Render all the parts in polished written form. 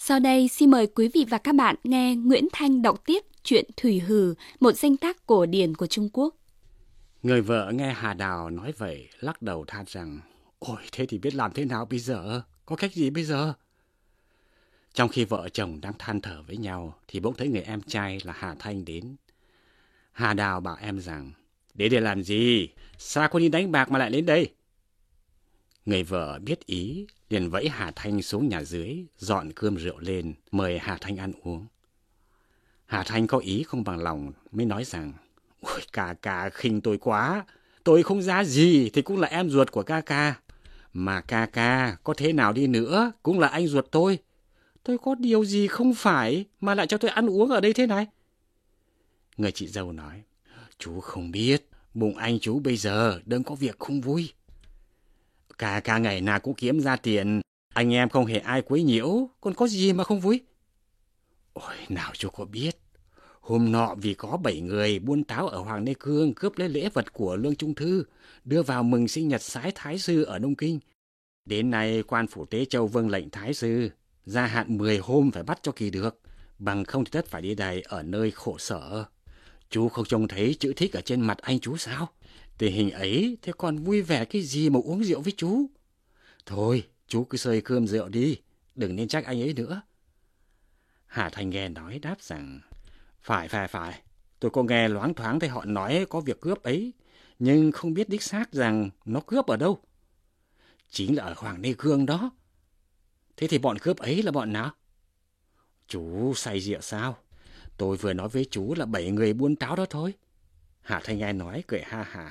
Sau đây xin mời quý vị và các bạn nghe Nguyễn Thanh đọc tiếp truyện Thủy Hử, một danh tác cổ điển của Trung Quốc. Người vợ nghe Hà Đào nói vậy, lắc đầu than rằng, ôi thế thì biết làm thế nào bây giờ, có cách gì bây giờ? Trong khi vợ chồng đang than thở với nhau, thì bỗng thấy người em trai là Hà Thanh đến. Hà Đào bảo em rằng, đến để làm gì? Sao con đi đánh bạc mà lại đến đây? Người vợ biết ý, liền vẫy Hà Thanh xuống nhà dưới, dọn cơm rượu lên, mời Hà Thanh ăn uống. Hà Thanh có ý không bằng lòng, mới nói rằng, ôi ca ca khinh tôi quá, tôi không giá gì thì cũng là em ruột của ca ca. Mà ca ca có thế nào đi nữa cũng là anh ruột tôi. Tôi có điều gì không phải mà lại cho tôi ăn uống ở đây thế này? Người chị dâu nói, chú không biết, bụng anh chú bây giờ đang có việc không vui. Ca ca ngày nào cũng kiếm ra tiền, anh em không hề ai quấy nhiễu, còn có gì mà không vui? Ôi nào chú có biết, hôm nọ vì có 7 người buôn táo ở Hoàng Lê Cương cướp lấy lễ vật của Lương Trung Thư, đưa vào mừng sinh nhật Sái Thái Sư ở Đông Kinh. Đến nay quan phủ Tế Châu vâng lệnh Thái Sư, gia hạn 10 hôm phải bắt cho kỳ được, bằng không thì tất phải đi đày ở nơi khổ sở. Chú không trông thấy chữ thích ở trên mặt anh chú sao? Tình hình ấy thế còn vui vẻ cái gì mà uống rượu với chú? Thôi, chú cứ xơi cơm rượu đi, đừng nên trách anh ấy nữa. Hà Thanh nghe nói đáp rằng, phải, tôi có nghe loáng thoáng thấy họ nói có việc cướp ấy, nhưng không biết đích xác rằng nó cướp ở đâu. Chính là ở Hoàng Lê Cương đó. Thế thì bọn cướp ấy là bọn nào? Chú say rượu sao? Tôi vừa nói với chú là 7 người buôn táo đó thôi. Hà Thanh nghe nói cười ha ha.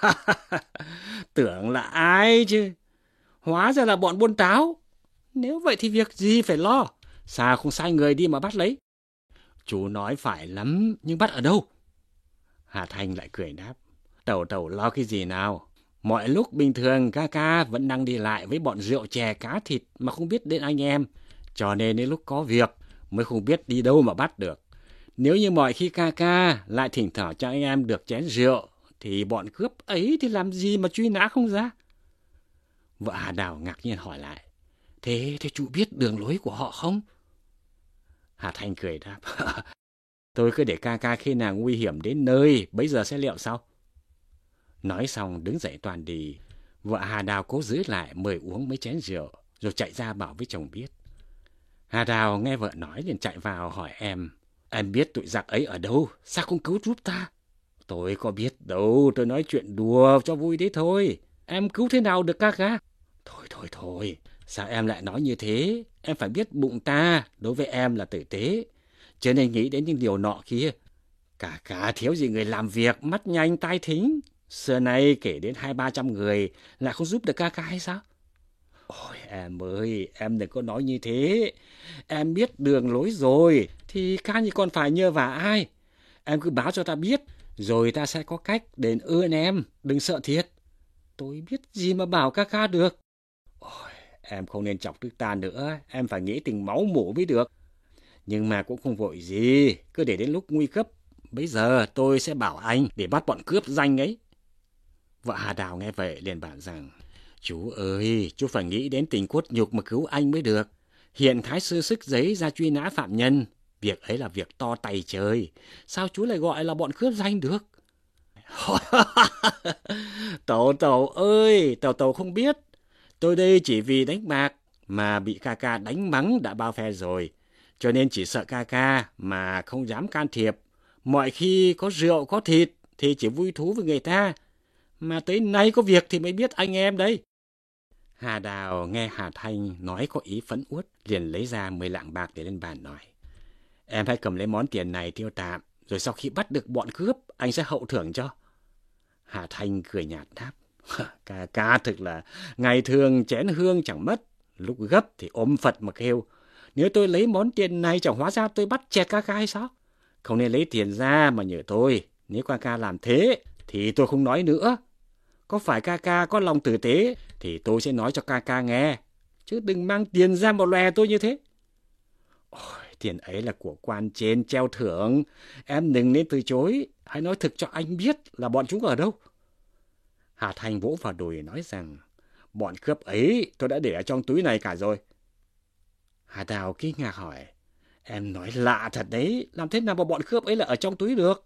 Tưởng là ai chứ? Hóa ra là bọn buôn táo. Nếu vậy thì việc gì phải lo? Sao không sai người đi mà bắt lấy? Chú nói phải lắm, nhưng bắt ở đâu? Hà Thanh lại cười đáp. Tẩu lo cái gì nào? Mọi lúc bình thường ca ca vẫn đang đi lại với bọn rượu chè cá thịt mà không biết đến anh em. Cho nên đến lúc có việc mới không biết đi đâu mà bắt được. Nếu như mọi khi ca ca lại thỉnh thoảng cho anh em được chén rượu, thì bọn cướp ấy thì làm gì mà truy nã không ra? Vợ Hà Đào ngạc nhiên hỏi lại. Thế chú biết đường lối của họ không? Hà Thanh cười đáp. Tôi cứ để ca ca khi nào nguy hiểm đến nơi, bấy giờ sẽ liệu sau. Nói xong đứng dậy toàn đi. Vợ Hà Đào cố giữ lại mời uống mấy chén rượu, rồi chạy ra bảo với chồng biết. Hà Đào nghe vợ nói liền chạy vào hỏi em. Em biết tụi giặc ấy ở đâu, sao không cứu giúp ta? Tôi có biết đâu, tôi nói chuyện đùa cho vui đấy thôi. Em cứu thế nào được ca ca? Thôi, sao em lại nói như thế? Em phải biết bụng ta đối với em là tử tế, cho nên nghĩ đến những điều nọ kia. Cả thiếu gì người làm việc, mắt nhanh tai thính. Xưa nay kể đến 200-300 người lại không giúp được ca ca hay sao? Ôi em ơi, em đừng có nói như thế. Em biết đường lối rồi, thì ca như còn phải nhờ vả ai? Em cứ báo cho ta biết, rồi ta sẽ có cách đền ơn em, đừng sợ thiệt. Tôi biết gì mà bảo ca ca được. Ôi, em không nên chọc tức ta nữa, em phải nghĩ tình máu mủ mới được. Nhưng mà cũng không vội gì, cứ để đến lúc nguy cấp. Bây giờ tôi sẽ bảo anh để bắt bọn cướp danh ấy. Vợ Hà Đào nghe vậy liền bảo rằng, chú ơi, chú phải nghĩ đến tình cốt nhục mà cứu anh mới được. Hiện Thái Sư sức giấy ra truy nã phạm nhân, việc ấy là việc to tay trời. Sao chú lại gọi là bọn cướp danh được? Tẩu ơi, tẩu không biết. Tôi đây chỉ vì đánh bạc mà bị ca ca đánh mắng đã bao phe rồi. Cho nên chỉ sợ ca ca mà không dám can thiệp. Mọi khi có rượu có thịt thì chỉ vui thú với người ta. Mà tới nay có việc thì mới biết anh em đấy. Hà Đào nghe Hà Thanh nói có ý phẫn uất, liền lấy ra 10 lạng bạc để lên bàn nói. Em hãy cầm lấy món tiền này tiêu tạm, rồi sau khi bắt được bọn cướp, anh sẽ hậu thưởng cho. Hà Thanh cười nhạt đáp. Ca thực là ngày thường chén hương chẳng mất, lúc gấp thì ôm Phật mà kêu. Nếu tôi lấy món tiền này chẳng hóa ra tôi bắt chẹt ca hay sao? Không nên lấy tiền ra mà nhờ tôi. Nếu ca làm thế thì tôi không nói nữa. Có phải ca có lòng tử tế thì tôi sẽ nói cho ca nghe. Chứ đừng mang tiền ra mà lòe tôi như thế. Ôi, tiền ấy là của quan trên treo thưởng. Em đừng nên từ chối. Hãy nói thực cho anh biết là bọn chúng ở đâu. Hà Thanh vỗ vào đùi nói rằng, bọn cướp ấy tôi đã để ở trong túi này cả rồi. Hà Đào kinh ngạc hỏi. Em nói lạ thật đấy, làm thế nào mà bọn cướp ấy là ở trong túi được?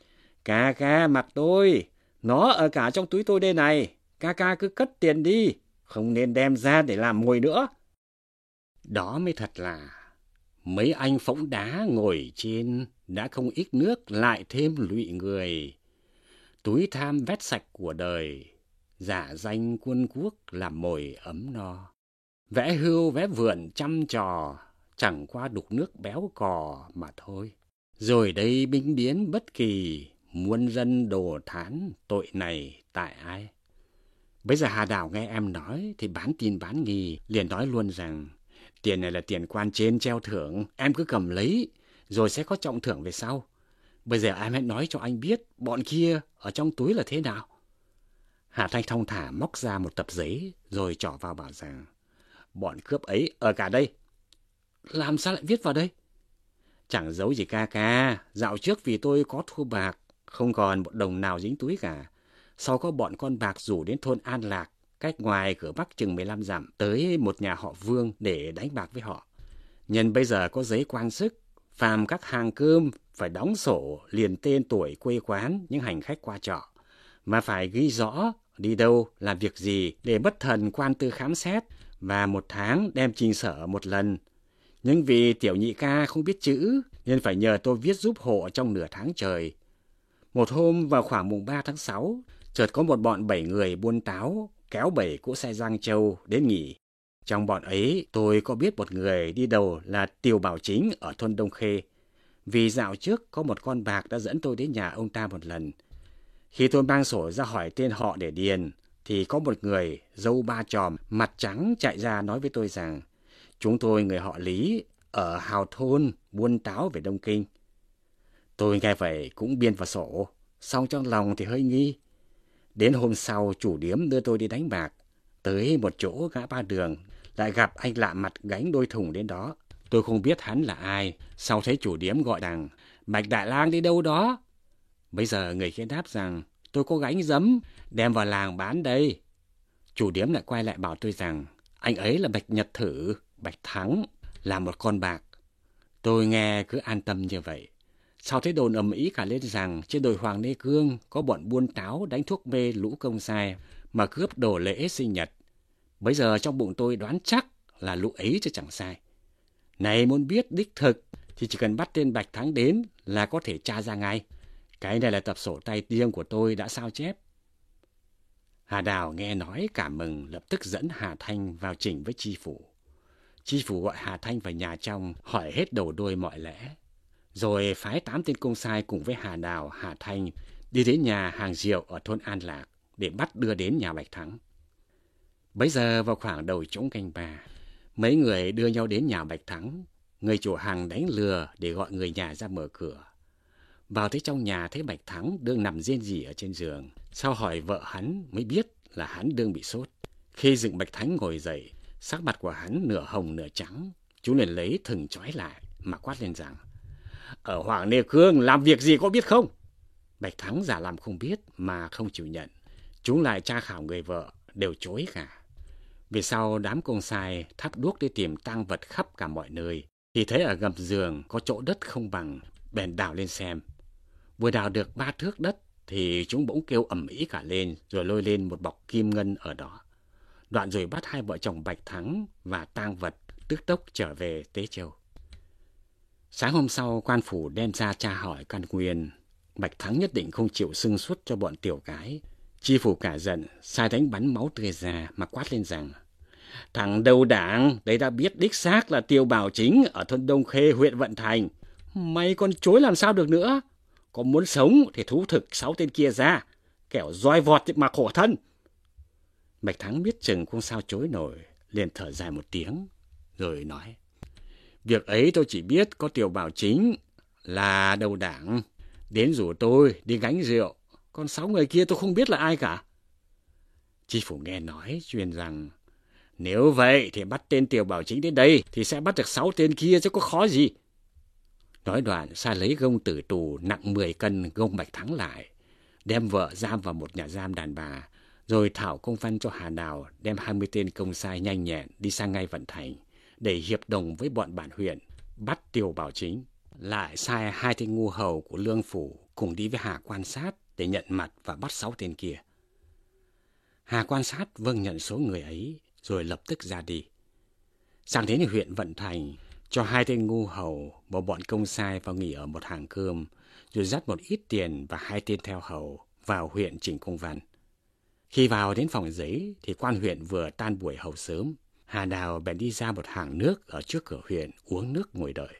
Ca mặc tôi, nó ở cả trong túi tôi đây này, ca cứ cất tiền đi, không nên đem ra để làm mồi nữa. Đó mới thật là mấy anh phóng đá ngồi trên đã không ít nước lại thêm lụy người. Túi tham vét sạch của đời, giả danh quân quốc làm mồi ấm no. Vẽ hưu vẽ vượn chăm trò, chẳng qua đục nước béo cò mà thôi. Rồi đây binh biến bất kỳ, muôn dân đồ thán, tội này tại ai? Bây giờ Hà Đào nghe em nói thì bán tin bán nghi, liền nói luôn rằng tiền này là tiền quan trên treo thưởng, em cứ cầm lấy, rồi sẽ có trọng thưởng về sau. Bây giờ em hãy nói cho anh biết bọn kia ở trong túi là thế nào. Hà Thanh thong thả móc ra một tập giấy, rồi trỏ vào bảo rằng bọn cướp ấy ở cả đây. Làm sao lại viết vào đây? Chẳng giấu gì ca, dạo trước vì tôi có thua bạc, không còn một đồng nào dính túi cả. Sau có bọn con bạc rủ đến thôn An Lạc, cách ngoài cửa Bắc chừng 15 dặm, tới một nhà họ Vương để đánh bạc với họ. Nhân bây giờ có giấy quan sức, phàm các hàng cơm phải đóng sổ liền tên tuổi quê quán những hành khách qua trọ, mà phải ghi rõ đi đâu, làm việc gì để bất thần quan tư khám xét, và 1 tháng đem trình sở một lần. Nhưng vì tiểu nhị ca không biết chữ, nên phải nhờ tôi viết giúp hộ trong nửa tháng trời. Một hôm vào khoảng mùng 3 tháng 6, chợt có một bọn 7 người buôn táo kéo 7 cỗ xe Giang Châu đến nghỉ. Trong bọn ấy tôi có biết một người đi đầu là Tiều Bảo Chính ở thôn Đông Khê. Vì dạo trước có một con bạc đã dẫn tôi đến nhà ông ta một lần. Khi tôi mang sổ ra hỏi tên họ để điền, thì có một người râu 3 chòm, mặt trắng chạy ra nói với tôi rằng chúng tôi người họ Lý ở Hào Thôn buôn táo về Đông Kinh. Tôi nghe vậy cũng biên vào sổ, xong trong lòng thì hơi nghi. Đến hôm sau chủ điếm đưa tôi đi đánh bạc, tới một chỗ ngã ba đường, lại gặp anh lạ mặt gánh đôi thùng đến đó. Tôi không biết hắn là ai, sau thấy chủ điếm gọi rằng Bạch Đại Lang đi đâu đó. Bây giờ người kia đáp rằng tôi có gánh giấm, đem vào làng bán đây. Chủ điếm lại quay lại bảo tôi rằng anh ấy là Bạch Nhật Thử, Bạch Thắng, là một con bạc. Tôi nghe cứ an tâm như vậy. Sau thấy đồn ầm ĩ cả lên rằng trên đồi Hoàng Nê Cương có bọn buôn táo đánh thuốc mê lũ công sai mà cướp đồ lễ sinh nhật. Bây giờ trong bụng tôi đoán chắc là lũ ấy chứ chẳng sai. Này muốn biết đích thực thì chỉ cần bắt tên Bạch Thắng đến là có thể tra ra ngay. Cái này là tập sổ tay riêng của tôi đã sao chép. Hà Đào nghe nói cảm mừng, lập tức dẫn Hà Thanh vào chỉnh với chi phủ. Chi phủ gọi Hà Thanh vào nhà trong, hỏi hết đầu đuôi mọi lẽ. Rồi phái 8 tên công sai cùng với Hà Đào, Hà Thanh đi đến nhà hàng rượu ở thôn An Lạc để bắt đưa đến nhà Bạch Thắng. Bấy giờ vào khoảng đầu trống canh 3, mấy người đưa nhau đến nhà Bạch Thắng. Người chủ hàng đánh lừa để gọi người nhà ra mở cửa. Vào tới trong nhà thấy Bạch Thắng đương nằm rên rỉ ở trên giường. Sau hỏi vợ hắn mới biết là hắn đương bị sốt. Khi dựng Bạch Thắng ngồi dậy, sắc mặt của hắn nửa hồng nửa trắng. Chúng liền lấy thừng trói lại mà quát lên rằng ở Hoàng Nê Cương làm việc gì có biết không? Bạch Thắng giả làm không biết mà không chịu nhận. Chúng lại tra khảo người vợ đều chối cả. Về sau đám công sai thắp đuốc đi tìm tang vật khắp cả mọi nơi, thì thấy ở gầm giường có chỗ đất không bằng, bèn đào lên xem. Vừa đào được 3 thước đất thì chúng bỗng kêu ầm ĩ cả lên, rồi lôi lên một bọc kim ngân ở đó. Đoạn rồi bắt 2 vợ chồng Bạch Thắng và tang vật tức tốc trở về Tế Châu. Sáng hôm sau quan phủ đem ra tra hỏi căn nguyên. Bạch Thắng nhất định không chịu xưng xuất cho bọn tiểu cái. Chi phủ cả giận, sai đánh bắn máu tươi ra mà quát lên rằng thằng đầu đảng, đấy đã biết đích xác là Tiều Bảo Chính ở thôn Đông Khê, huyện Vận Thành. Mày còn chối làm sao được nữa? Có muốn sống thì thú thực 6 tên kia ra, kẻo roi vọt mà khổ thân. Bạch Thắng biết chừng không sao chối nổi, liền thở dài một tiếng, rồi nói việc ấy tôi chỉ biết có Tiều Bảo Chính là đầu đảng đến rủ tôi đi gánh rượu, còn 6 người kia tôi không biết là ai cả. Chi phủ nghe nói truyền rằng nếu vậy thì bắt tên Tiều Bảo Chính đến đây thì sẽ bắt được 6 tên kia chứ có khó gì. Nói đoạn sai lấy gông tử tù nặng 10 cân gông Bạch Thắng lại, đem vợ giam vào một nhà giam đàn bà, rồi thảo công văn cho Hà Đào đem 20 tên công sai nhanh nhẹn đi sang ngay Vận Thành để hiệp đồng với bọn bản huyện bắt Tiêu Bảo Chính, lại sai 2 tên ngu hầu của Lương Phủ cùng đi với Hà Quan Sát để nhận mặt và bắt 6 tên kia. Hà Quan Sát vâng nhận số người ấy rồi lập tức ra đi. Sang đến huyện Vận Thành, cho 2 tên ngu hầu một bọn công sai vào nghỉ ở một hàng cơm, rồi dắt một ít tiền và 2 tên theo hầu vào huyện trình công văn. Khi vào đến phòng giấy thì quan huyện vừa tan buổi hầu sớm. Hà Đào bèn đi ra một hàng nước ở trước cửa huyện uống nước ngồi đợi.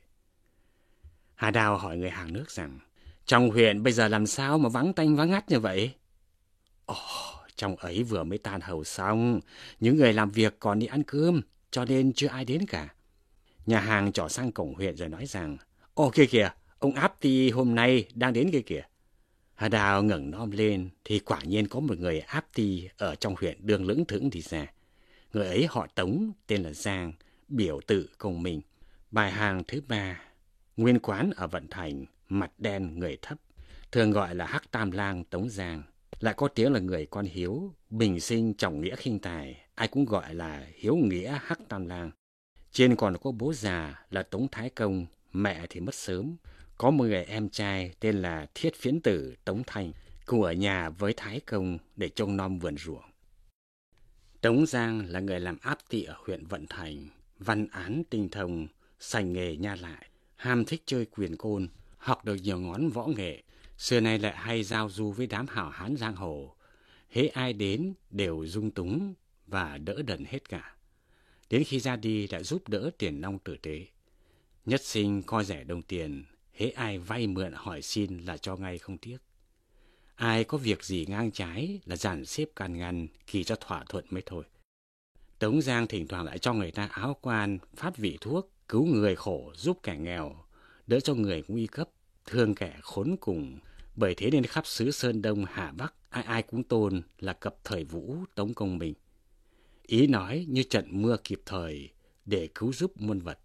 Hà Đào hỏi người hàng nước rằng, trong huyện bây giờ làm sao mà vắng tanh vắng ngắt như vậy? Ồ, trong ấy vừa mới tan hầu xong, những người làm việc còn đi ăn cơm, cho nên chưa ai đến cả. Nhà hàng trỏ sang cổng huyện rồi nói rằng, ồ kia kìa, ông Áp Ti hôm nay đang đến kia kìa. Hà Đào ngẩng nom lên thì quả nhiên có một người Áp Ti ở trong huyện đường lững thững đi ra. Người ấy họ Tống, tên là Giang, biểu tự công minh. Bài hàng thứ 3, nguyên quán ở Vận Thành, mặt đen người thấp, thường gọi là Hắc Tam Lang Tống Giang. Lại có tiếng là người con hiếu, bình sinh trọng nghĩa khinh tài, ai cũng gọi là hiếu nghĩa Hắc Tam Lang. Trên còn có bố già là Tống Thái Công, mẹ thì mất sớm. Có một người em trai tên là Thiết Phiến Tử Tống Thành, cùng ở nhà với Thái Công để trông nom vườn ruộng. Tống Giang là người làm áp tị ở huyện Vận Thành, văn án tinh thông, sành nghề nha lại, ham thích chơi quyền côn, học được nhiều ngón võ nghệ. Xưa nay lại hay giao du với đám hảo hán giang hồ. Hễ ai đến đều dung túng và đỡ đần hết cả. Đến khi ra đi đã giúp đỡ tiền nong tử tế. Nhất sinh coi rẻ đồng tiền, hễ ai vay mượn hỏi xin là cho ngay không tiếc. Ai có việc gì ngang trái là dàn xếp can ngăn, kỳ cho thỏa thuận mới thôi. Tống Giang thỉnh thoảng lại cho người ta áo quan, phát vị thuốc, cứu người khổ, giúp kẻ nghèo, đỡ cho người nguy cấp, thương kẻ khốn cùng. Bởi thế nên khắp xứ Sơn Đông Hà Bắc, ai ai cũng tôn là cập thời Vũ Tống Công Minh. Ý nói như trận mưa kịp thời để cứu giúp muôn vật.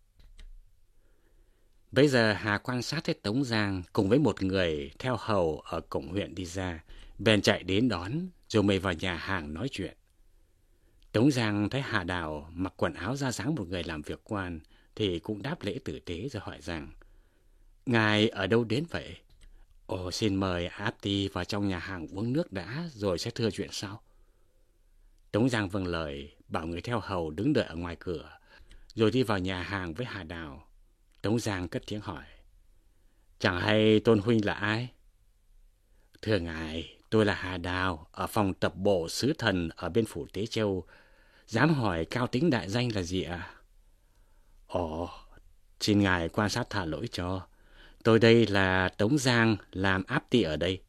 Bây giờ Hà quan sát thấy Tống Giang cùng với một người theo hầu ở cổng huyện đi ra, bèn chạy đến đón rồi mời vào nhà hàng nói chuyện. Tống Giang thấy Hà Đào mặc quần áo ra dáng một người làm việc quan thì cũng đáp lễ tử tế rồi hỏi rằng, ngài ở đâu đến vậy? Ồ, xin mời Áp Ti vào trong nhà hàng uống nước đã rồi sẽ thưa chuyện sau. Tống Giang vâng lời, bảo người theo hầu đứng đợi ở ngoài cửa, rồi đi vào nhà hàng với Hà Đào. Tống Giang cất tiếng hỏi, chẳng hay tôn huynh là ai? Thưa ngài, tôi là Hà Đào, ở phòng tập bộ sứ thần ở bên phủ Tế Châu. Dám hỏi cao tính đại danh là gì ạ? Ồ, xin ngài quan sát thả lỗi cho. Tôi đây là Tống Giang, làm áp tị ở đây.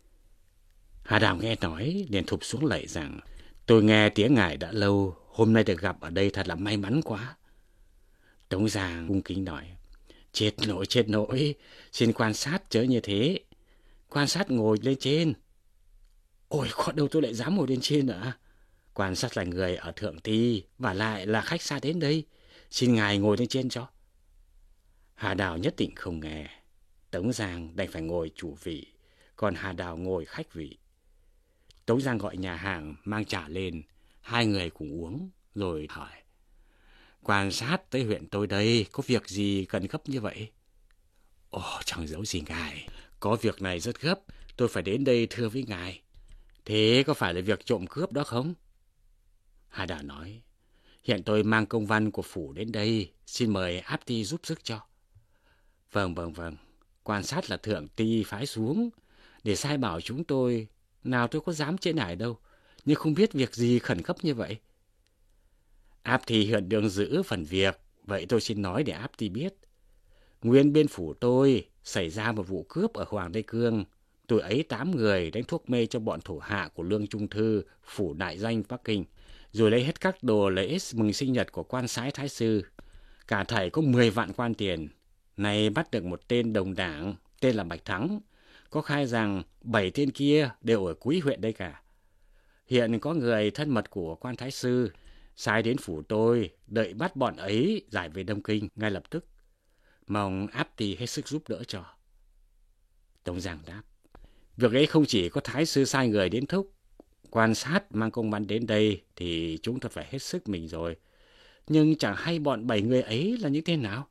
Hà Đào nghe nói, liền thụp xuống lạy rằng, tôi nghe tiếng ngài đã lâu, hôm nay được gặp ở đây thật là may mắn quá. Tống Giang cung kính nói, chết nỗi, xin quan sát chớ như thế. Quan sát ngồi lên trên. Ôi, có đâu tôi lại dám ngồi lên trên nữa. Quan sát là người ở Thượng Ti, và lại là khách xa đến đây. Xin ngài ngồi lên trên cho. Hà Đào nhất định không nghe. Tống Giang đành phải ngồi chủ vị, còn Hà Đào ngồi khách vị. Tống Giang gọi nhà hàng mang trà lên, 2 người cùng uống, rồi hỏi, quan sát tới huyện tôi đây, có việc gì cần gấp như vậy? Ồ, chẳng giấu gì ngài, có việc này rất gấp, tôi phải đến đây thưa với ngài. Thế có phải là việc trộm cướp đó không? Hà Đào nói, hiện tôi mang công văn của phủ đến đây, xin mời Áp Ti giúp sức cho. Vâng, quan sát là Thượng Ti phái xuống, để sai bảo chúng tôi, nào tôi có dám trễ nải đâu, nhưng không biết việc gì khẩn cấp như vậy. Áp Ti hiện đường giữ phần việc, vậy tôi xin nói để Áp Ti biết. Nguyên bên phủ tôi xảy ra một vụ cướp ở Hoàng Đế Cương. Tôi ấy 8 người đánh thuốc mê cho bọn thủ hạ của Lương Trung Thư, phủ đại danh Bắc Kinh, rồi lấy hết các đồ lễ mừng sinh nhật của quan sái thái sư. Cả thảy có 10 vạn quan tiền. Này bắt được một tên đồng đảng, tên là Bạch Thắng, có khai rằng 7 tên kia đều ở cuối huyện đây cả. Hiện có người thân mật của quan thái sư sai đến phủ tôi, đợi bắt bọn ấy giải về Đông Kinh ngay lập tức. Mong Áp Ti hết sức giúp đỡ cho. Tống Giang đáp, việc ấy không chỉ có thái sư sai người đến thúc, quan sát mang công văn đến đây thì chúng ta phải hết sức mình rồi. nhưng chẳng hay bọn 7 người ấy là những tên nào.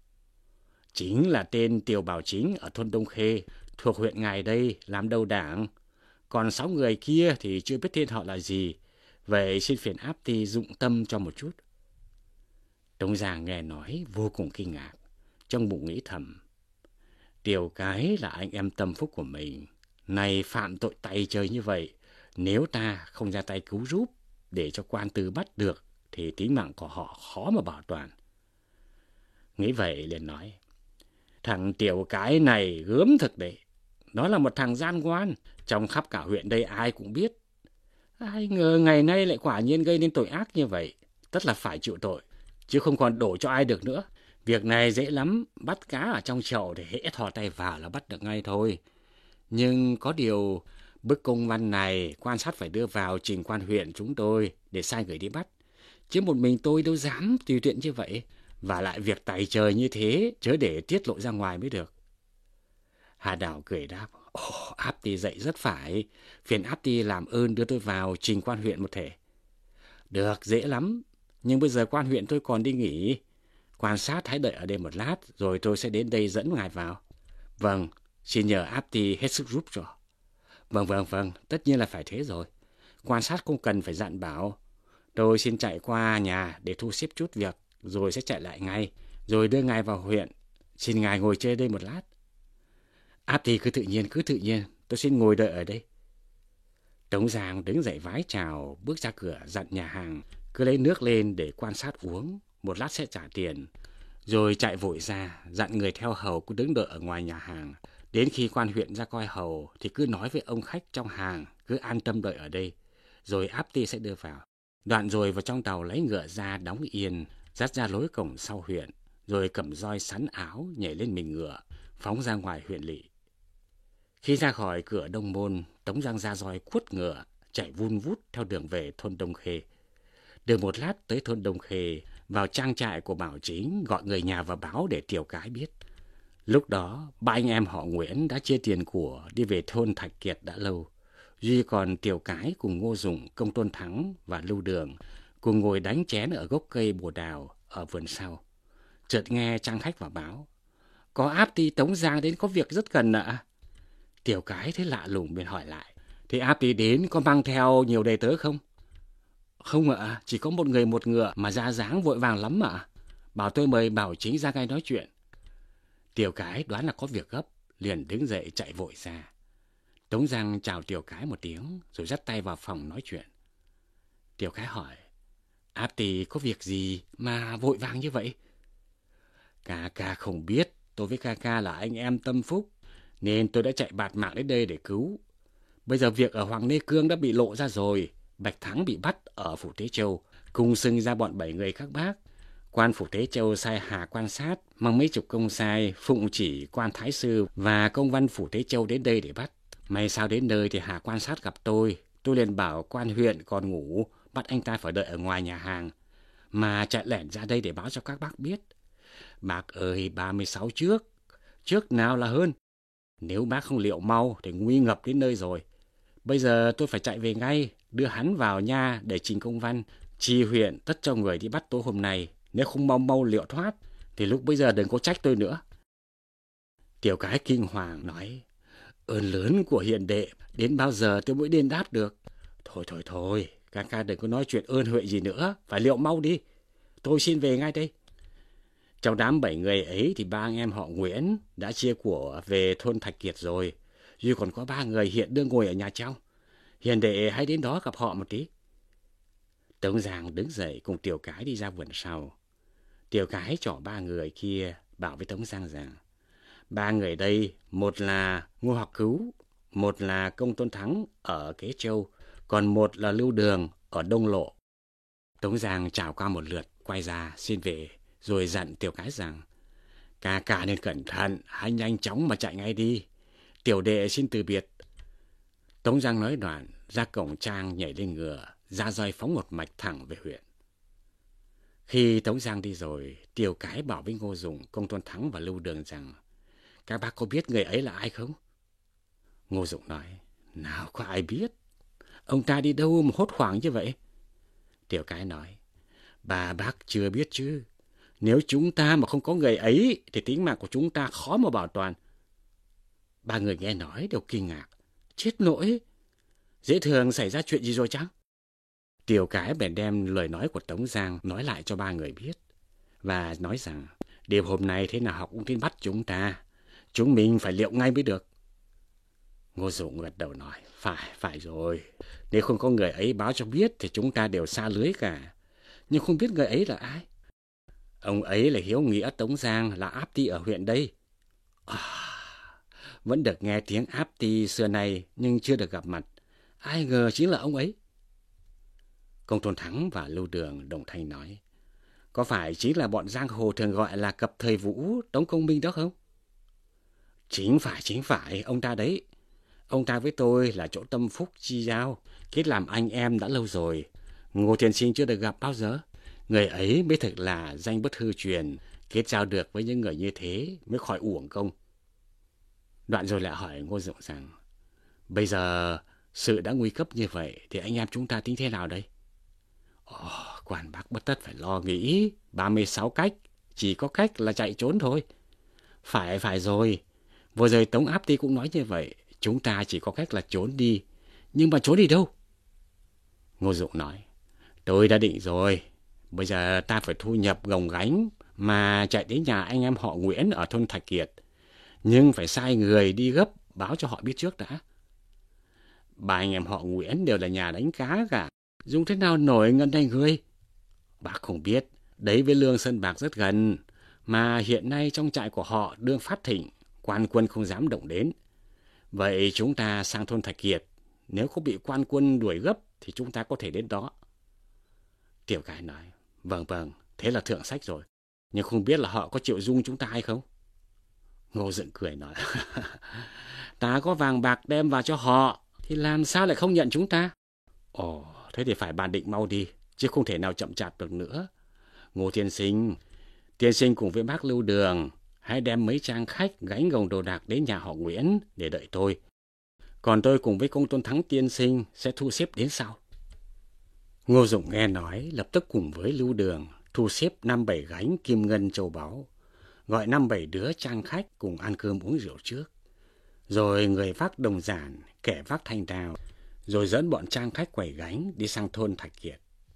Chính là tên Tiều Bảo Chính ở thôn Đông Khê, thuộc huyện Ngài đây, làm đầu đảng. Còn 6 người kia thì chưa biết tên họ là gì, vậy xin phiền áp ty dụng tâm cho một chút. Tống Giang nghe nói vô cùng kinh ngạc, trong bụng nghĩ thầm. Tiều cái là anh em tâm phúc của mình, này phạm tội tày trời như vậy, nếu ta không ra tay cứu giúp để cho quan tư bắt được thì tính mạng của họ khó mà bảo toàn. Nghĩ vậy liền nói, thằng Tiều cái này gớm thực đấy, nó là một thằng gian ngoan, trong khắp cả huyện đây ai cũng biết. Ai ngờ ngày nay lại quả nhiên gây nên tội ác như vậy, tất là phải chịu tội, chứ không còn đổ cho ai được nữa. Việc này dễ lắm, bắt cá ở trong chậu thì hễ thò tay vào là bắt được ngay thôi. Nhưng có điều, bức công văn này quan sát phải đưa vào trình quan huyện chúng tôi để sai người đi bắt. Chứ một mình tôi đâu dám tùy tiện như vậy. Và lại việc tày trời như thế, chớ để tiết lộ ra ngoài mới được. Hà Đào cười đáp, áp ty dạy rất phải. Phiền áp ty làm ơn đưa tôi vào trình quan huyện một thể. Được, dễ lắm. Nhưng bây giờ quan huyện tôi còn đi nghỉ. Quan sát hãy đợi ở đây một lát, rồi tôi sẽ đến đây dẫn ngài vào. Vâng, xin nhờ áp ty hết sức giúp cho. Vâng, tất nhiên là phải thế rồi. Quan sát không cần phải dặn bảo. Tôi xin chạy qua nhà để thu xếp chút việc, rồi sẽ chạy lại ngay, rồi đưa ngài vào huyện. Xin ngài ngồi chơi đây một lát. Áp ty cứ tự nhiên, tôi xin ngồi đợi ở đây. Tống Giang đứng dậy vái chào, bước ra cửa dặn nhà hàng, cứ lấy nước lên để quan sát uống, một lát sẽ trả tiền. Rồi chạy vội ra, dặn người theo hầu cứ đứng đợi ở ngoài nhà hàng. Đến khi quan huyện ra coi hầu thì cứ nói với ông khách trong hàng, cứ an tâm đợi ở đây, rồi áp ty sẽ đưa vào. Đoạn rồi vào trong tàu lấy ngựa ra đóng yên, dắt ra lối cổng sau huyện, rồi cầm roi sắn áo nhảy lên mình ngựa, phóng ra ngoài huyện lỵ. Khi ra khỏi cửa Đông Môn, Tống Giang ra roi quất ngựa, chạy vun vút theo đường về thôn Đông Khê. Được một lát tới thôn Đông Khê, vào trang trại của Bảo Chính gọi người nhà vào báo để Tiều cái biết. Lúc đó, ba anh em họ Nguyễn đã chia tiền của đi về thôn Thạch Kiệt đã lâu. Duy còn Tiều cái cùng Ngô Dụng, Công Tôn Thắng và Lưu Đường cùng ngồi đánh chén ở gốc cây bồ đào ở vườn sau. Chợt nghe trang khách vào báo, có áp ty Tống Giang đến có việc rất cần ạ. Tiều cái thấy lạ lùng便hỏi lại, thì áp ty đến có mang theo nhiều đầy tớ không? Không ạ, chỉ có một người một ngựa mà ra dáng vội vàng lắm ạ. Bảo tôi mời Bảo Chính ra ngay nói chuyện. Tiều cái đoán là có việc gấp, liền đứng dậy chạy vội ra. Tống Giang chào Tiều cái một tiếng, rồi dắt tay vào phòng nói chuyện. Tiều cái hỏi, áp ty có việc gì mà vội vàng như vậy? Ca không biết, tôi với ca là anh em tâm phúc, nên tôi đã chạy bạt mạng đến đây để cứu. Bây giờ việc ở Hoàng Nê Cương đã bị lộ ra rồi. Bạch Thắng bị bắt ở Phủ Tế Châu, cùng xưng ra bọn 7 người các bác. Quan Phủ Tế Châu sai Hà quan sát, mang mấy chục công sai, phụng chỉ quan Thái Sư và công văn Phủ Tế Châu đến đây để bắt. May sao đến nơi thì Hà quan sát gặp tôi liền bảo quan huyện còn ngủ, bắt anh ta phải đợi ở ngoài nhà hàng, mà chạy lẻn ra đây để báo cho các bác biết. Bác ơi, 36 trước nào là hơn. Nếu bác không liệu mau thì nguy ngập đến nơi rồi. Bây giờ tôi phải chạy về ngay, đưa hắn vào nha để trình công văn, chi huyện tất cho người đi bắt tối hôm nay. Nếu không mau liệu thoát, thì lúc bây giờ đừng có trách tôi nữa. Tiều cái kinh hoàng nói, ơn lớn của hiền đệ, đến bao giờ tôi mới đền đáp được. Thôi, ca đừng có nói chuyện ơn huệ gì nữa, phải liệu mau đi. Tôi xin về ngay đây. Trong đám 7 người ấy thì 3 anh em họ Nguyễn đã chia của về thôn Thạch Kiệt rồi. Duy còn có 3 người hiện đang ngồi ở nhà trong. Hiền đệ hãy đến đó gặp họ một tí. Tống Giang đứng dậy cùng Tiều cái đi ra vườn sau. Tiều cái trỏ 3 người kia bảo với Tống Giang rằng, 3 người đây, một là Ngô Học Cứu, một là Công Tôn Thắng ở Kế Châu, còn một là Lưu Đường ở Đông Lộ. Tống Giang chào qua một lượt, quay ra xin về, rồi dặn Tiều cái rằng, ca nên cẩn thận, hãy nhanh chóng mà chạy ngay đi. Tiểu đệ xin từ biệt. Tống Giang nói đoạn, ra cổng trang nhảy lên ngựa, ra roi phóng một mạch thẳng về huyện. Khi Tống Giang đi rồi, Tiều cái bảo với Ngô Dụng, Công Tôn Thắng và Lưu Đường rằng, các bác có biết người ấy là ai không? Ngô Dụng nói, nào có ai biết. Ông ta đi đâu mà hốt hoảng như vậy? Tiều cái nói, Bà bác chưa biết chứ. Nếu chúng ta mà không có người ấy thì tính mạng của chúng ta khó mà bảo toàn. Ba người nghe nói đều kinh ngạc. Chết nỗi, dễ thường xảy ra chuyện gì rồi chăng? Tiểu Cái bèn đem lời nói của Tống Giang nói lại cho ba người biết. Và nói rằng, đêm hôm nay thế nào họ cũng đến bắt chúng ta. Chúng mình phải liệu ngay mới được. Ngô Dụng gật đầu nói, phải rồi. Nếu không có người ấy báo cho biết thì chúng ta đều xa lưới cả. Nhưng không biết người ấy là ai. Ông ấy là Hiếu Nghĩa Tống Giang, là áp ty ở huyện đây. Vẫn được nghe tiếng áp ty xưa nay nhưng chưa được gặp mặt. Ai ngờ chính là ông ấy. Công Tôn Thắng và Lưu Đường đồng thanh nói, có phải chính là bọn giang hồ thường gọi là cặp thời Vũ, Tống Công Minh đó không? Chính phải, ông ta đấy. Ông ta với tôi là chỗ tâm phúc chi giao, kết làm anh em đã lâu rồi. Ngô tiên sinh chưa được gặp bao giờ. Người ấy mới thực là danh bất hư truyền, kết giao được với những người như thế mới khỏi uổng công. Đoạn rồi lại hỏi Ngô Dụng rằng, bây giờ sự đã nguy cấp như vậy thì anh em chúng ta tính thế nào đây? Quan bác bất tất phải lo nghĩ, 36 cách, chỉ có cách là chạy trốn thôi. Phải rồi, vừa rồi Tống Áp Ty cũng nói như vậy, chúng ta chỉ có cách là trốn đi, nhưng mà trốn đi đâu? Ngô Dụng nói, tôi đã định rồi, bây giờ ta phải thu nhập gồng gánh mà chạy đến nhà anh em họ Nguyễn ở thôn Thạch Kiệt, nhưng phải sai người đi gấp báo cho họ biết trước đã. Ba anh em họ Nguyễn đều là nhà đánh cá cả, dùng thế nào nổi ngân này người? Bác không biết, đấy với Lương Sơn Bạc rất gần, mà hiện nay trong trại của họ đương phát thịnh, quan quân không dám động đến. Vậy chúng ta sang thôn Thạch Kiệt, nếu không bị quan quân đuổi gấp thì chúng ta có thể đến đó. Tiểu Cái nói, vâng, thế là thượng sách rồi, nhưng không biết là họ có chịu dung chúng ta hay không? Ngô Dựng cười nói, ta có vàng bạc đem vào cho họ, thì làm sao lại không nhận chúng ta? Thế thì phải bàn định mau đi, chứ không thể nào chậm chạp được nữa. Ngô tiên sinh cùng với bác Lưu Đường, hãy đem mấy trang khách gánh gồng đồ đạc đến nhà họ Nguyễn để đợi tôi. Còn tôi cùng với Công Tôn Thắng tiên sinh sẽ thu xếp đến sau. Ngô Dụng nghe nói, lập tức cùng với Lưu Đường thu xếp 5-7 gánh kim ngân châu báu, gọi 5-7 đứa trang khách cùng ăn cơm uống rượu trước. Rồi người vác đồng giản, kẻ vác thanh đào, rồi dẫn bọn trang khách quẩy gánh đi sang thôn Thạch Kiệt.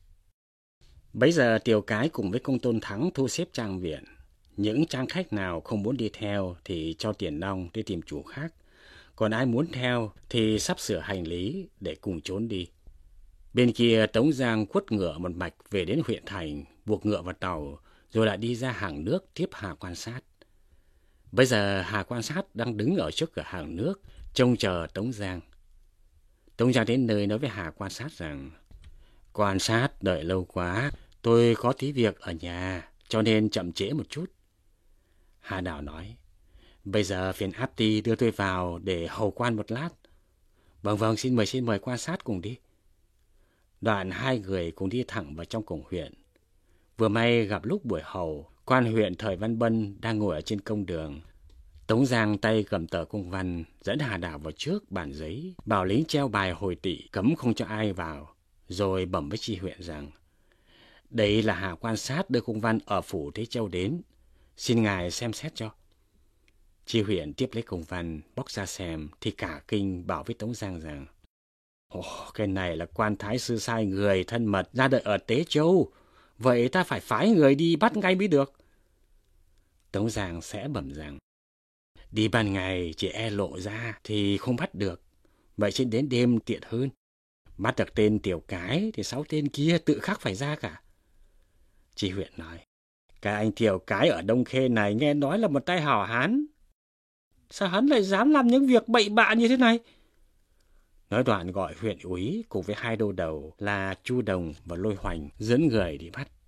Bấy giờ Tiểu Cái cùng với Công Tôn Thắng thu xếp trang viện. Những trang khách nào không muốn đi theo thì cho tiền nong đi tìm chủ khác. Còn ai muốn theo thì sắp sửa hành lý để cùng trốn đi. Bên kia Tống Giang quất ngựa một mạch về đến huyện thành, buộc ngựa vào tàu, rồi lại đi ra hàng nước tiếp Hà Quan Sát. Bây giờ Hà Quan Sát đang đứng ở trước cửa hàng nước, trông chờ Tống Giang. Tống Giang đến nơi nói với Hà Quan Sát rằng, Quan Sát đợi lâu quá, tôi có tí việc ở nhà, cho nên chậm trễ một chút. Hà Đào nói, bây giờ phiền Áp Ty đưa tôi vào để hầu quan một lát. Vâng, xin mời Quan Sát cùng đi. Đoạn hai người cùng đi thẳng vào trong cổng huyện. Vừa may gặp lúc buổi hầu, quan huyện Thời Văn Bân đang ngồi ở trên công đường. Tống Giang tay cầm tờ công văn, dẫn Hà Đào vào trước bàn giấy, bảo lính treo bài hồi tỵ cấm không cho ai vào, rồi bẩm với tri huyện rằng, đây là Hà Quan Sát đưa công văn ở phủ Thế Châu đến, xin ngài xem xét cho. Tri huyện tiếp lấy công văn, bóc ra xem thì cả kinh bảo với Tống Giang rằng, cái này là quan thái sư sai người thân mật ra đợi ở Tế Châu, vậy ta phải phái người đi bắt ngay mới được. Tống Giang sẽ bẩm rằng, đi ban ngày chỉ e lộ ra thì không bắt được, vậy xin đến đêm tiện hơn. Bắt được tên Tiểu Cái thì 6 tên kia tự khắc phải ra cả. Tri huyện nói, cái anh Tiểu Cái ở Đông Khê này nghe nói là một tay hảo hán, sao hắn lại dám làm những việc bậy bạ như thế này? Nói đoạn gọi huyện úy cùng với 2 đô đầu là Chu Đồng và Lôi Hoành dẫn người đi bắt.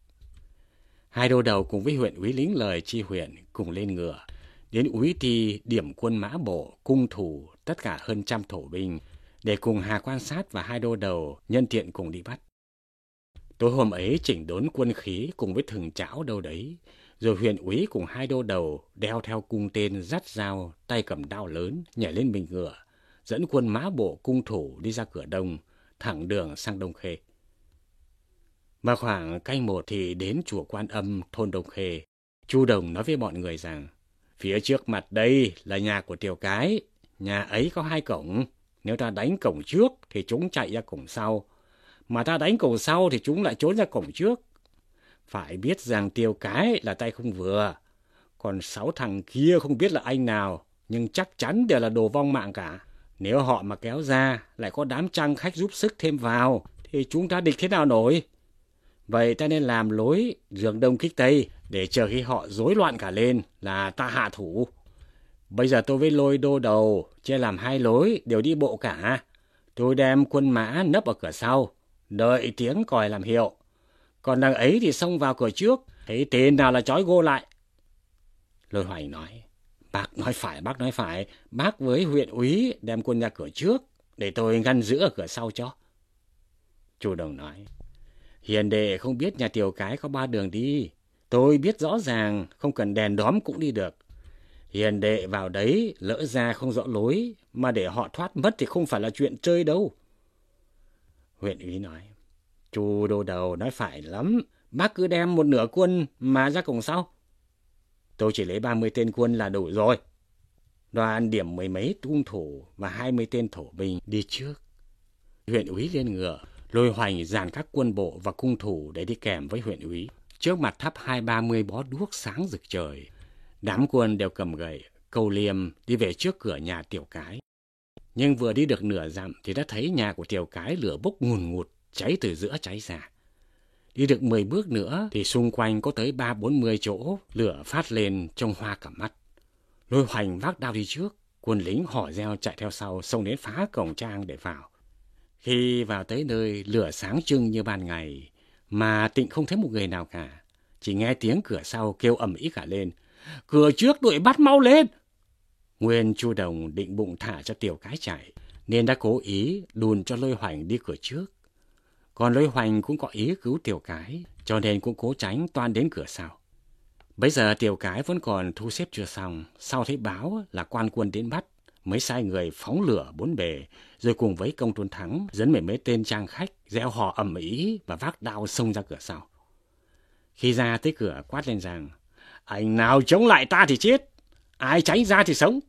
2 đô đầu cùng với huyện úy lính lời tri huyện cùng lên ngựa, đến úy ty điểm quân mã bộ, cung thủ tất cả hơn 100 thổ binh, để cùng Hà Quan Sát và 2 đô đầu nhân tiện cùng đi bắt. Tối hôm ấy chỉnh đốn quân khí cùng với thừng chảo đâu đấy, rồi huyện úy cùng 2 đô đầu đeo theo cung tên dắt dao, tay cầm đao lớn, nhảy lên mình ngựa, dẫn quân mã bộ cung thủ đi ra cửa đông, thẳng đường sang Đông Khê. Mà khoảng canh 1 thì đến chùa Quan Âm thôn Đồng Khê. Chu Đồng nói với bọn người rằng phía trước mặt đây là nhà của Tiểu Cái. Nhà ấy có 2 cổng. Nếu ta đánh cổng trước thì chúng chạy ra cổng sau. Mà ta đánh cổng sau thì chúng lại trốn ra cổng trước. Phải biết rằng Tiểu Cái là tay không vừa. Còn 6 thằng kia không biết là anh nào, nhưng chắc chắn đều là đồ vong mạng cả. Nếu họ mà kéo ra, lại có đám trăng khách giúp sức thêm vào, thì chúng ta địch thế nào nổi? Vậy ta nên làm lối giường đông kích tây, để chờ khi họ rối loạn cả lên là ta hạ thủ. Bây giờ tôi với Lôi Đô Đầu chia làm 2 lối, đều đi bộ cả. Tôi đem quân mã nấp ở cửa sau, đợi tiếng còi làm hiệu. Còn đằng ấy thì xông vào cửa trước, thấy tên nào là trói gô lại. Lôi Hoành nói, bác nói phải, bác với huyện úy đem quân ra cửa trước, để tôi ngăn giữ ở cửa sau cho. Chu Đồng nói, hiền đệ không biết nhà Tiểu Cái có 3 đường đi. Tôi biết rõ ràng, không cần đèn đóm cũng đi được. Hiền đệ vào đấy, lỡ ra không rõ lối, mà để họ thoát mất thì không phải là chuyện chơi đâu. Huyện úy nói, Chu Đô Đầu nói phải lắm, bác cứ đem 1/2 quân mà ra cổng sau. Tôi chỉ lấy 30 tên quân là đủ rồi. Đoàn điểm 10 mấy cung thủ và 20 tên thổ binh đi trước. Huyện úy lên ngựa, Lôi Hoành dàn các quân bộ và cung thủ để đi kèm với huyện úy. Trước mặt thắp 20-30 bó đuốc sáng rực trời. Đám quân đều cầm gậy, câu liềm đi về trước cửa nhà Tiểu Cái. Nhưng vừa đi được nửa dặm thì đã thấy nhà của Tiểu Cái lửa bốc ngùn ngụt, cháy từ giữa cháy ra. Đi được 10 bước nữa thì xung quanh có tới 30-40 chỗ, lửa phát lên trông hoa cả mắt. Lôi Hoành vác đao đi trước, quân lính hò reo chạy theo sau, xông đến phá cổng trang để vào. Khi vào tới nơi, lửa sáng trưng như ban ngày, mà Tịnh không thấy một người nào cả. Chỉ nghe tiếng cửa sau kêu ầm ĩ cả lên, cửa trước đuổi bắt mau lên. Nguyên Chu Đồng định bụng thả cho Tiểu Cái chạy, nên đã cố ý đùn cho Lôi Hoành đi cửa trước. Còn Lôi Hoành cũng có ý cứu Tiểu Cái, cho nên cũng cố tránh toan đến cửa sau. Bây giờ Tiểu Cái vẫn còn thu xếp chưa xong, sau thấy báo là quan quân đến bắt, mới sai người phóng lửa 4 bề, rồi cùng với Công Tôn Thắng dẫn mấy tên trang khách reo hò ầm ĩ và vác đao xông ra cửa sau. Khi ra tới cửa quát lên rằng, anh nào chống lại ta thì chết, ai tránh ra thì sống.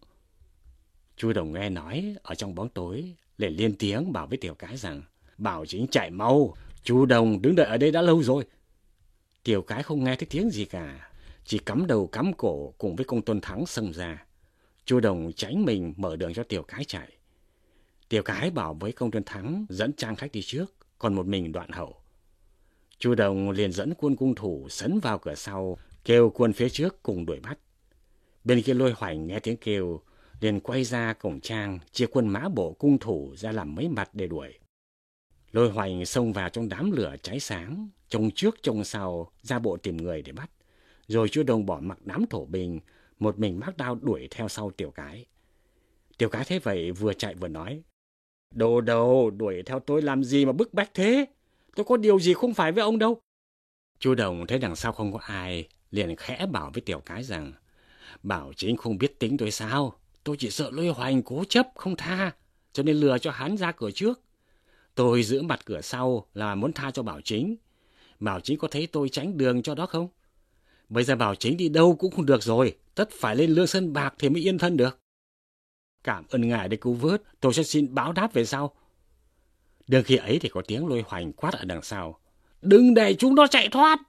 Chu Đồng nghe nói ở trong bóng tối, liền lên tiếng bảo với Tiểu Cái rằng, bảo Chính chạy mau, Chu Đồng đứng đợi ở đây đã lâu rồi. Tiểu Cái không nghe thấy tiếng gì cả, chỉ cắm đầu cắm cổ cùng với Công Tôn Thắng xông ra. Chu Đồng tránh mình mở đường cho Tiểu Cái chạy. Tiểu Cái bảo với Công Tôn Thắng dẫn trang khách đi trước, còn một mình đoạn hậu. Chu Đồng liền dẫn quân cung thủ sấn vào cửa sau, kêu quân phía trước cùng đuổi bắt. Bên kia Lôi Hoành nghe tiếng kêu, liền quay ra cổng trang, chia quân mã bộ cung thủ ra làm mấy mặt để đuổi. Lôi Hoành xông vào trong đám lửa cháy sáng, trông trước trông sau, ra bộ tìm người để bắt. Rồi Chu Đồng bỏ mặc đám thổ binh, một mình vác đao đuổi theo sau Tiểu Cái. Tiểu Cái thấy vậy vừa chạy vừa nói, Đồ Đầu đuổi theo tôi làm gì mà bức bách thế? Tôi có điều gì không phải với ông đâu. Chu Đồng thấy đằng sau không có ai, liền khẽ bảo với Tiểu Cái rằng, bảo Chính không biết tính tôi sao? Tôi chỉ sợ Lôi Hoành cố chấp không tha, cho nên lừa cho hắn ra cửa trước. Tôi giữ mặt cửa sau là muốn tha cho Bảo Chính. Bảo Chính có thấy tôi tránh đường cho đó không? Bây giờ Bảo Chính đi đâu cũng không được rồi, tất phải lên Lương Sơn Bạc thì mới yên thân được. Cảm ơn ngài để cứu vớt, tôi sẽ xin báo đáp về sau. Đường khi ấy thì có tiếng Lôi Hoành quát ở đằng sau, đừng để chúng nó chạy thoát.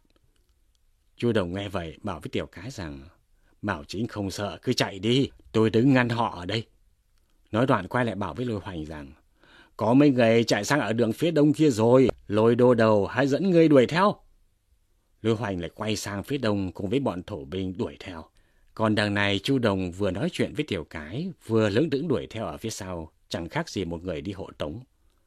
Chu Đồng nghe vậy bảo với Tiểu Cái rằng, Bảo Chính không sợ cứ chạy đi, tôi đứng ngăn họ ở đây. Nói đoạn quay lại bảo với Lôi Hoành rằng, có mấy người chạy sang ở đường phía đông kia rồi, Lôi Đô Đầu hãy dẫn ngươi đuổi theo. Lôi Hoành lại quay sang phía đông cùng với bọn thổ binh đuổi theo. Còn đằng này Chu Đồng vừa nói chuyện với Tiểu Cái, vừa lững thững đuổi theo ở phía sau, chẳng khác gì một người đi hộ tống.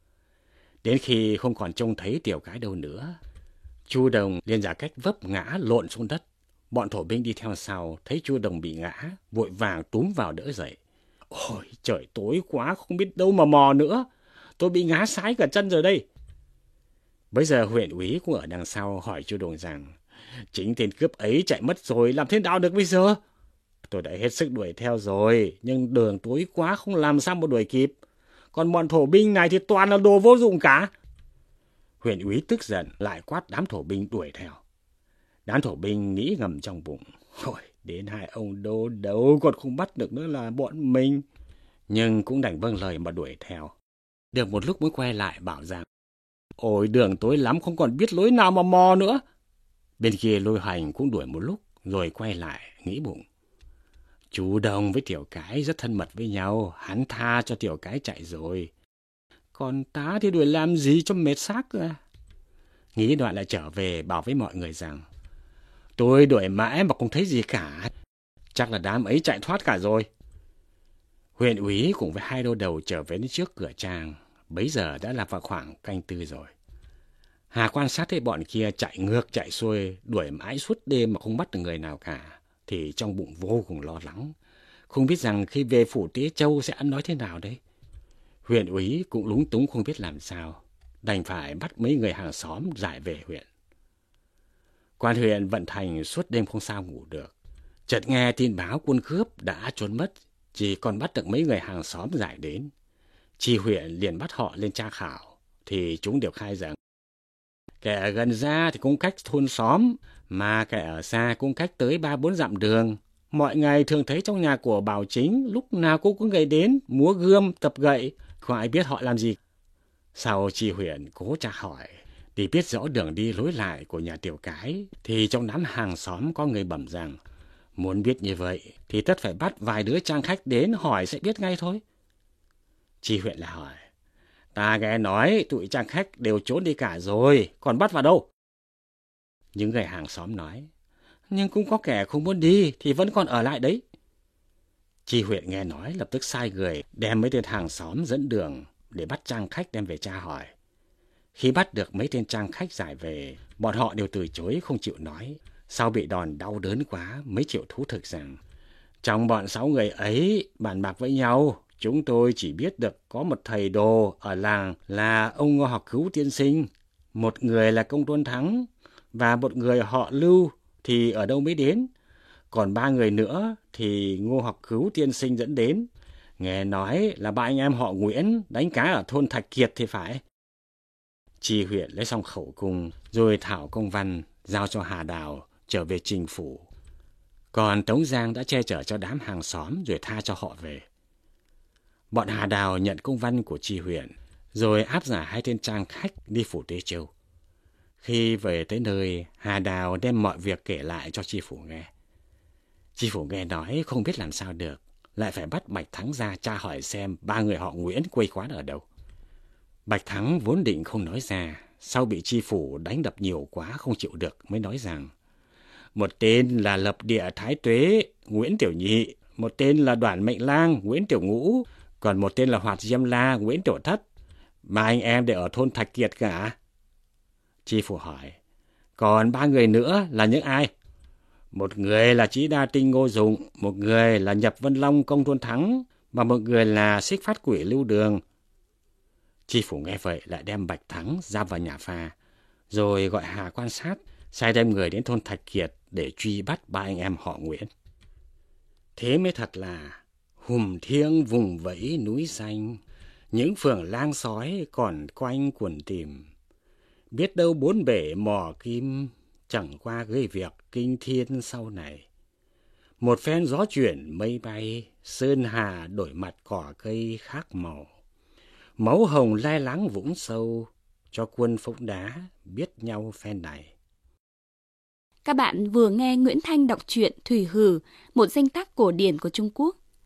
Đến khi không còn trông thấy Tiểu Cái đâu nữa, Chu Đồng liền giả cách vấp ngã lộn xuống đất. Bọn thổ binh đi theo sau, thấy Chu Đồng bị ngã, vội vàng túm vào đỡ dậy. Ôi trời tối quá, không biết đâu mà mò nữa, tôi bị ngã sái cả chân rồi đây. Bây giờ huyện úy cũng ở đằng sau hỏi Chu Đồng rằng, chính tên cướp ấy chạy mất rồi, làm thế nào được bây giờ? Tôi đã hết sức đuổi theo rồi, nhưng đường tối quá không làm sao mà đuổi kịp. Còn bọn thổ binh này thì toàn là đồ vô dụng cả. Huyện úy tức giận lại quát đám thổ binh đuổi theo. Đám thổ binh nghĩ ngầm trong bụng, thôi đến hai ông đô đâu còn không bắt được nữa là bọn mình. Nhưng cũng đành vâng lời mà đuổi theo. Được một lúc mới quay lại bảo rằng, ôi đường tối lắm không còn biết lối nào mà mò nữa. Bên kia Lôi Hoành cũng đuổi một lúc rồi quay lại nghĩ bụng. Chú Đồng với Tiểu Cái rất thân mật với nhau, hắn tha cho Tiểu Cái chạy rồi. Còn tá thì đuổi làm gì cho mệt xác ra. Nghĩ đoạn lại trở về bảo với mọi người rằng, tôi đuổi mãi mà không thấy gì cả, chắc là đám ấy chạy thoát cả rồi. Huyện úy cùng với hai đô đầu trở về đến trước cửa trang, bấy giờ đã là vào khoảng canh tư rồi. Hà quan sát thấy bọn kia chạy ngược chạy xuôi, đuổi mãi suốt đêm mà không bắt được người nào cả, thì trong bụng vô cùng lo lắng, không biết rằng khi về phủ Tế Châu sẽ ăn nói thế nào đấy. Huyện úy cũng lúng túng không biết làm sao, đành phải bắt mấy người hàng xóm giải về huyện. Quan huyện vận thành suốt đêm không sao ngủ được, chợt nghe tin báo quân cướp đã trốn mất, chỉ còn bắt được mấy người hàng xóm giải đến. Tri huyện liền bắt họ lên tra khảo, thì chúng đều khai rằng kẻ ở gần ra thì cũng cách thôn xóm, mà kẻ ở xa cũng cách tới 3-4 dặm đường. Mọi ngày thường thấy trong nhà của Bảo Chính, lúc nào cũng có người đến, múa gươm, tập gậy, không ai biết họ làm gì. Sau tri huyện cố tra hỏi, để biết rõ đường đi lối lại của nhà Tiểu Cái, thì trong đám hàng xóm có người bẩm rằng, muốn biết như vậy thì tất phải bắt vài đứa trang khách đến hỏi sẽ biết ngay thôi. Tri huyện lại hỏi, ta nghe nói tụi trang khách đều trốn đi cả rồi, còn bắt vào đâu? Những người hàng xóm nói, nhưng cũng có kẻ không muốn đi thì vẫn còn ở lại đấy. Tri huyện nghe nói lập tức sai người đem mấy tên hàng xóm dẫn đường để bắt trang khách đem về tra hỏi. Khi bắt được mấy tên trang khách giải về, bọn họ đều từ chối không chịu nói. Sau bị đòn đau đớn quá mới chịu thú thực rằng, trong bọn 6 người ấy bàn bạc với nhau, chúng tôi chỉ biết được có một thầy đồ ở làng là ông Ngô Học Cứu tiên sinh, một người là Công Tôn Thắng, và một người họ Lưu thì ở đâu mới đến. Còn 3 người nữa thì Ngô Học Cứu tiên sinh dẫn đến. Nghe nói là 3 anh em họ Nguyễn đánh cá ở thôn Thạch Kiệt thì phải. Tri huyện lấy xong khẩu cung rồi thảo công văn giao cho Hà Đào trở về trình phủ. Còn Tống Giang đã che chở cho đám hàng xóm rồi tha cho họ về. Bọn Hà Đào nhận công văn của tri huyện rồi áp giải 2 tên trang khách đi phủ Tế Châu. Khi về tới nơi, Hà Đào đem mọi việc kể lại cho tri phủ nghe. Tri phủ nghe nói không biết làm sao được, lại phải bắt Bạch Thắng ra tra hỏi xem 3 người họ Nguyễn quây quán ở đâu. Bạch Thắng vốn định không nói ra, sau bị tri phủ đánh đập nhiều quá không chịu được mới nói rằng, một tên là Lập Địa Thái Tuế, Nguyễn Tiểu Nhị, một tên là Đoản Mệnh Lang, Nguyễn Tiểu Ngũ, còn một tên là Hoạt Diêm La, Nguyễn Tiểu Thất. 3 anh em đều ở thôn Thạch Kiệt cả. Tri phủ hỏi, còn 3 người nữa là những ai? Một người là Chí Đa Tinh Ngô Dụng, một người là Nhập Vân Long Công Tôn Thắng, và một người là Xích Phát Quỷ Lưu Đường. Tri phủ nghe vậy lại đem Bạch Thắng ra vào nhà pha, rồi gọi Hà quan sát, sai đem người đến thôn Thạch Kiệt để truy bắt 3 anh em họ Nguyễn. Thế mới thật là hùm thiêng vùng vẫy núi xanh, những phường lang sói còn quanh quần tìm. Biết đâu 4 bể mò kim, chẳng qua gây việc kinh thiên sau này. Một phen gió chuyển mây bay, sơn hà đổi mặt cỏ cây khác màu. Máu hồng lai láng vũng sâu, cho quân Phúc Đá biết nhau phen này. Các bạn vừa nghe Nguyễn Thanh đọc truyện Thủy Hử, một danh tác cổ điển của Trung Quốc.